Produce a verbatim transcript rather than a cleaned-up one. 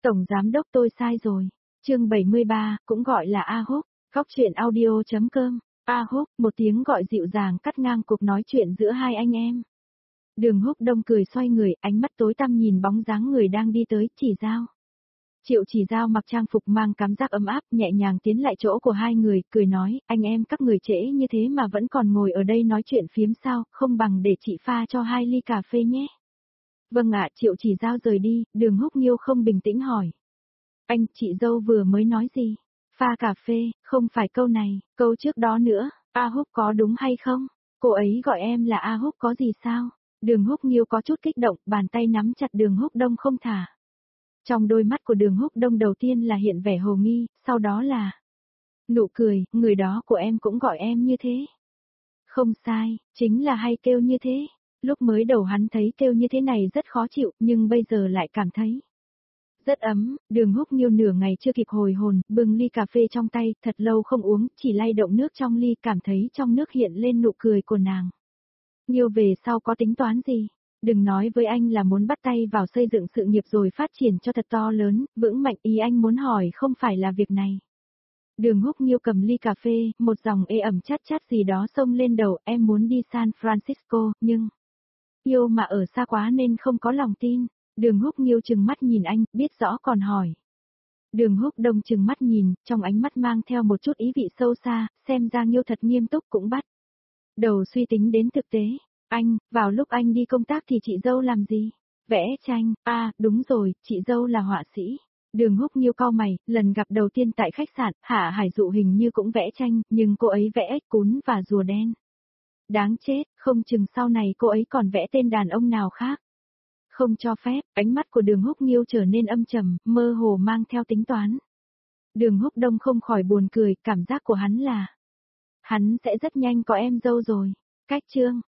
Tổng giám đốc tôi sai rồi. Chương bảy mươi ba, cũng gọi là A Húc, Góc truyện audio chấm com. A Húc, một tiếng gọi dịu dàng cắt ngang cuộc nói chuyện giữa hai anh em. Đường Húc Đông cười xoay người, ánh mắt tối tăm nhìn bóng dáng người đang đi tới, Chỉ Dao. Triệu Chỉ Dao mặc trang phục mang cảm giác ấm áp, nhẹ nhàng tiến lại chỗ của hai người, cười nói, anh em các người trễ như thế mà vẫn còn ngồi ở đây nói chuyện phiếm sao, không bằng để chị pha cho hai ly cà phê nhé. Vâng ạ, Triệu Chỉ Dao rời đi, Đường Húc Nghiêu không bình tĩnh hỏi. Anh, chị dâu vừa mới nói gì? Pha cà phê, không phải câu này, câu trước đó nữa, A Húc có đúng hay không? Cô ấy gọi em là A Húc có gì sao? Đường Húc Nghiêu có chút kích động, bàn tay nắm chặt Đường Húc Đông không thả. Trong đôi mắt của Đường Húc Đông đầu tiên là hiện vẻ hồ nghi, sau đó là nụ cười, người đó của em cũng gọi em như thế. Không sai, chính là hay kêu như thế. Lúc mới đầu hắn thấy kêu như thế này rất khó chịu, nhưng bây giờ lại cảm thấy rất ấm. Đường Húc Nghiêu nửa ngày chưa kịp hồi hồn, bưng ly cà phê trong tay, thật lâu không uống, chỉ lay động nước trong ly, cảm thấy trong nước hiện lên nụ cười của nàng. Nghiêu về sau có tính toán gì? Đừng nói với anh là muốn bắt tay vào xây dựng sự nghiệp rồi phát triển cho thật to lớn, vững mạnh, ý anh muốn hỏi không phải là việc này. Đường Húc Nghiêu cầm ly cà phê, một dòng ê ẩm chát chát gì đó xông lên đầu, em muốn đi San Francisco, nhưng yêu mà ở xa quá nên không có lòng tin. Đường Húc Nghiêu trừng mắt nhìn anh, biết rõ còn hỏi. Đường Húc Đông trừng mắt nhìn, trong ánh mắt mang theo một chút ý vị sâu xa, xem ra Nghiêu thật nghiêm túc cũng bắt đầu suy tính đến thực tế. Anh, vào lúc anh đi công tác thì chị dâu làm gì? Vẽ tranh, à, đúng rồi, chị dâu là họa sĩ. Đường Húc Nghiêu cau mày, lần gặp đầu tiên tại khách sạn, Hạ Hải Dụ hình như cũng vẽ tranh, nhưng cô ấy vẽ ếch cún và rùa đen. Đáng chết, không chừng sau này cô ấy còn vẽ tên đàn ông nào khác. Không cho phép, ánh mắt của Đường Húc Nghiêu trở nên âm trầm, mơ hồ mang theo tính toán. Đường Húc Đông không khỏi buồn cười, cảm giác của hắn là hắn sẽ rất nhanh có em dâu rồi. Cách chương